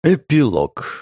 Эпилог.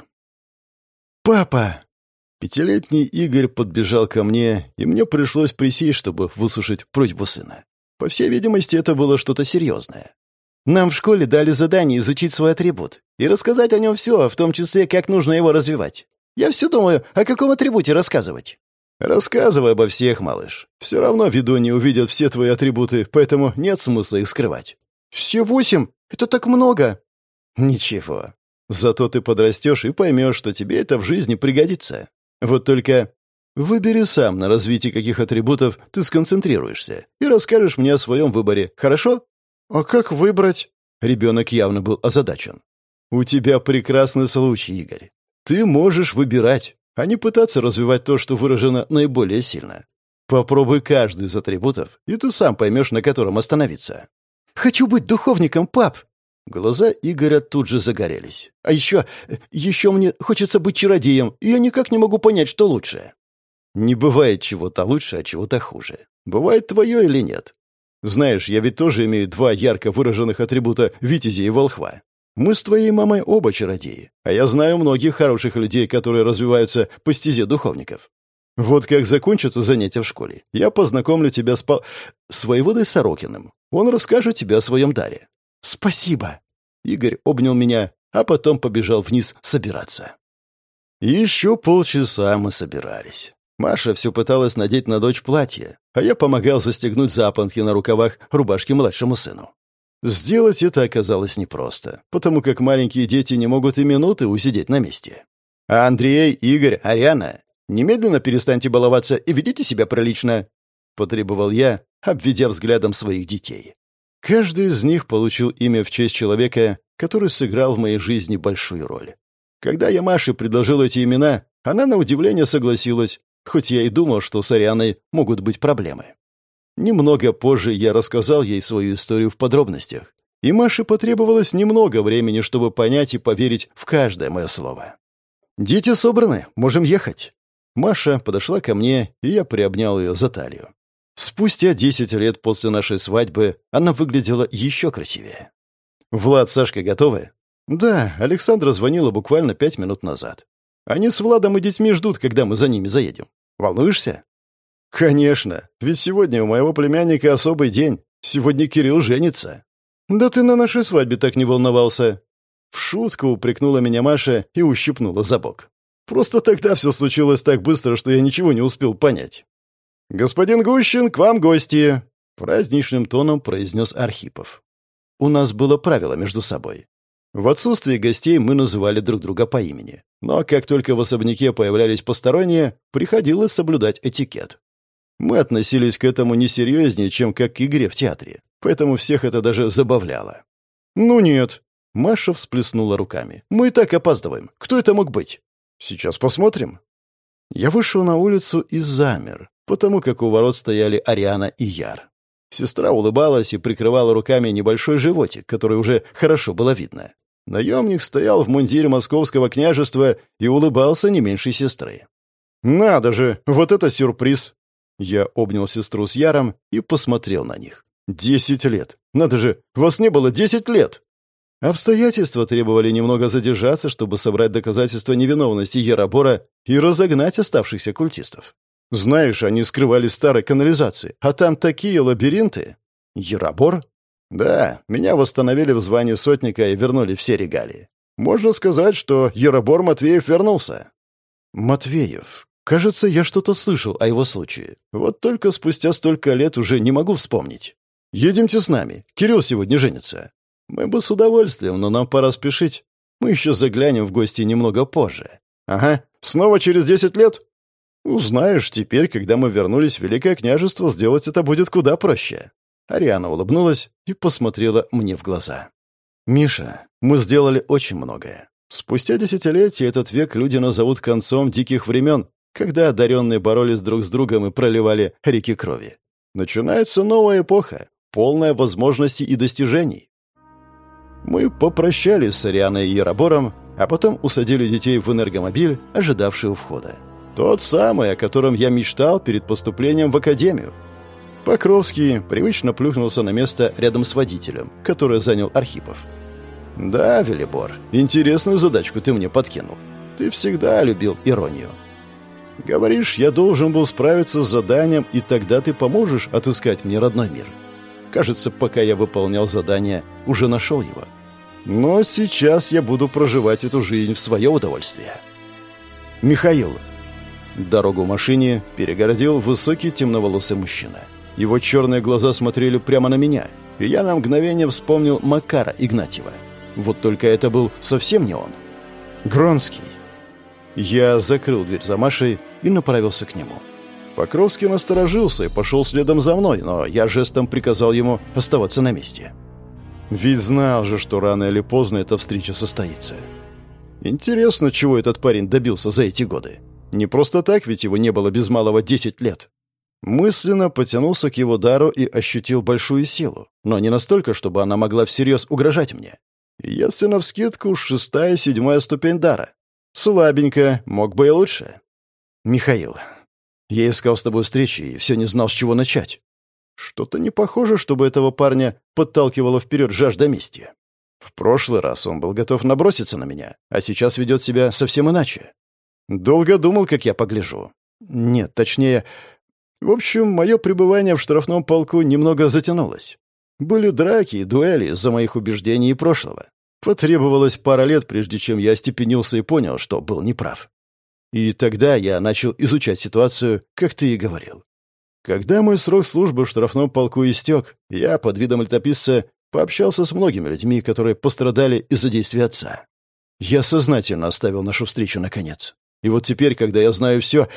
«Папа!» Пятилетний Игорь подбежал ко мне, и мне пришлось присесть, чтобы выслушать просьбу сына. По всей видимости, это было что-то серьезное. Нам в школе дали задание изучить свой атрибут и рассказать о нем все, в том числе, как нужно его развивать. Я все думаю, о каком атрибуте рассказывать. Рассказывай обо всех, малыш. Все равно ведуньи увидят все твои атрибуты, поэтому нет смысла их скрывать. Все 8? Это так много. Ничего. Зато ты подрастешь и поймешь, что тебе это в жизни пригодится. Вот только выбери сам, на развитии каких атрибутов ты сконцентрируешься, и расскажешь мне о своем выборе, хорошо? А как выбрать? Ребенок явно был озадачен. У тебя прекрасный случай, Игорь. Ты можешь выбирать, а не пытаться развивать то, что выражено наиболее сильно. Попробуй каждый из атрибутов, и ты сам поймешь, на котором остановиться. Хочу быть духовником, пап! Глаза Игоря тут же загорелись. А еще мне хочется быть чародеем, и я никак не могу понять, что лучше. Не бывает чего-то лучше, а чего-то хуже. Бывает твое или нет. Знаешь, я ведь тоже имею 2 ярко выраженных атрибута витязя и волхва. Мы с твоей мамой оба чародеи, а я знаю многих хороших людей, которые развиваются по стезе духовников. Вот как закончатся занятия в школе, я познакомлю тебя с воеводой Сорокиным. Он расскажет тебе о своем даре. «Спасибо!» Игорь обнял меня, а потом побежал вниз собираться. Еще полчаса мы собирались. Маша все пыталась надеть на дочь платье, а я помогал застегнуть запонки на рукавах рубашки младшему сыну. Сделать это оказалось непросто, потому как маленькие дети не могут и минуты усидеть на месте. А Андрей, Игорь, Ариана, немедленно перестаньте баловаться и ведите себя прилично, потребовал я, обведя взглядом своих детей. Каждый из них получил имя в честь человека, который сыграл в моей жизни большую роль. Когда я Маше предложил эти имена, она на удивление согласилась, хоть я и думал, что с Арианой могут быть проблемы. Немного позже я рассказал ей свою историю в подробностях, и Маше потребовалось немного времени, чтобы понять и поверить в каждое мое слово. «Дети собраны, можем ехать». Маша подошла ко мне, и я приобнял ее за талию. Спустя 10 лет после нашей свадьбы она выглядела еще красивее. «Влад, Сашка готовы?» «Да, Александра звонила буквально 5 минут назад. Они с Владом и детьми ждут, когда мы за ними заедем. Волнуешься?» «Конечно, ведь сегодня у моего племянника особый день. Сегодня Кирилл женится». «Да ты на нашей свадьбе так не волновался». В шутку упрекнула меня Маша и ущипнула за бок. «Просто тогда все случилось так быстро, что я ничего не успел понять». «Господин Гущин, к вам гости!» — праздничным тоном произнес Архипов. У нас было правило между собой. В отсутствие гостей мы называли друг друга по имени. Но как только в особняке появлялись посторонние, приходилось соблюдать этикет. Мы относились к этому не серьезнее, чем как к игре в театре, поэтому всех это даже забавляло. «Ну нет!» — Маша всплеснула руками. «Мы и так опаздываем. Кто это мог быть?» «Сейчас посмотрим». Я вышел на улицу и замер, потому как у ворот стояли Ариана и Яр. Сестра улыбалась и прикрывала руками небольшой животик, который уже хорошо было видно. Наемник стоял в мундире московского княжества и улыбался не меньше сестры. «Надо же, вот это сюрприз!» Я обнял сестру с Яром и посмотрел на них. 10 лет! Надо же, вас не было 10 лет! Обстоятельства требовали немного задержаться, чтобы собрать доказательства невиновности Яробора и разогнать оставшихся культистов. Знаешь, они скрывались в старой канализации, а там такие лабиринты. Яробор? Да, меня восстановили в звании сотника и вернули все регалии. Можно сказать, что Яробор Матвеев вернулся. Матвеев. Кажется, я что-то слышал о его случае. Вот только спустя столько лет уже не могу вспомнить. Едемте с нами. Кирилл сегодня женится. Мы бы с удовольствием, но нам пора спешить. Мы еще заглянем в гости немного позже. Ага, снова через 10 лет? Узнаешь, теперь, когда мы вернулись в Великое княжество, сделать это будет куда проще. Ариана улыбнулась и посмотрела мне в глаза. «Миша, мы сделали очень многое. Спустя десятилетия этот век люди назовут концом диких времен, когда одаренные боролись друг с другом и проливали реки крови. Начинается новая эпоха, полная возможностей и достижений». Мы попрощались с Арианой и Яробором, а потом усадили детей в энергомобиль, ожидавший у входа. Тот самый, о котором я мечтал перед поступлением в академию. Покровский привычно плюхнулся на место рядом с водителем, которое занял Архипов. «Да, Велибор, интересную задачку ты мне подкинул. Ты всегда любил иронию. Говоришь, я должен был справиться с заданием, и тогда ты поможешь отыскать мне родной мир. Кажется, пока я выполнял задание, уже нашел его. Но сейчас я буду проживать эту жизнь в свое удовольствие». «Михаил». Дорогу в машине перегородил высокий темноволосый мужчина. Его черные глаза смотрели прямо на меня, и я на мгновение вспомнил Макара Игнатьева. Вот только это был совсем не он. Гронский. Я закрыл дверь за Машей и направился к нему. Покровский насторожился и пошел следом за мной, но я жестом приказал ему оставаться на месте. Ведь знал же, что рано или поздно эта встреча состоится. Интересно, чего этот парень добился за эти годы. Не просто так, ведь его не было без малого 10 лет. Мысленно потянулся к его дару и ощутил большую силу, но не настолько, чтобы она могла всерьез угрожать мне. Если навскидку 6-7 ступень дара. Слабенько, мог бы и лучше. «Михаил, я искал с тобой встречи и все не знал, с чего начать. Что-то не похоже, чтобы этого парня подталкивало вперед жажда мести. В прошлый раз он был готов наброситься на меня, а сейчас ведет себя совсем иначе. Долго думал, как я погляжу. Нет, точнее... В общем, мое пребывание в штрафном полку немного затянулось. Были драки и дуэли из-за моих убеждений и прошлого. Потребовалось пара лет, прежде чем я остепенился и понял, что был неправ. И тогда я начал изучать ситуацию, как ты и говорил. Когда мой срок службы в штрафном полку истек, я под видом летописца пообщался с многими людьми, которые пострадали из-за действий отца. Я сознательно оставил нашу встречу наконец. И вот теперь, когда я знаю все,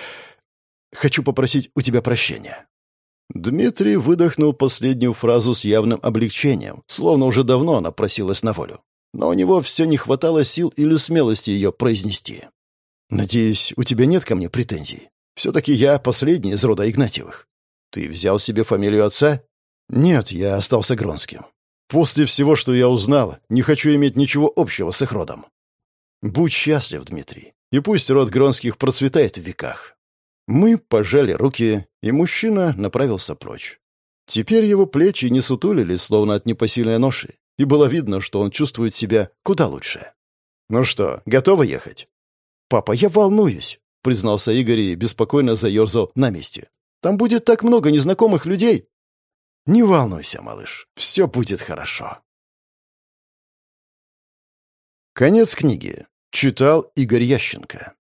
хочу попросить у тебя прощения». Дмитрий выдохнул последнюю фразу с явным облегчением, словно уже давно она просилась на волю. Но у него все не хватало сил или смелости ее произнести. «Надеюсь, у тебя нет ко мне претензий? Все-таки я последний из рода Игнатьевых. Ты взял себе фамилию отца?» «Нет, я остался Гронским. После всего, что я узнал, не хочу иметь ничего общего с их родом. Будь счастлив, Дмитрий, и пусть род Гронских процветает в веках». Мы пожали руки, и мужчина направился прочь. Теперь его плечи не сутулились, словно от непосильной ноши, и было видно, что он чувствует себя куда лучше. «Ну что, готовы ехать?» «Папа, я волнуюсь», — признался Игорь и беспокойно заерзал на месте. «Там будет так много незнакомых людей». «Не волнуйся, малыш, все будет хорошо». Конец книги. Читал Игорь Ященко.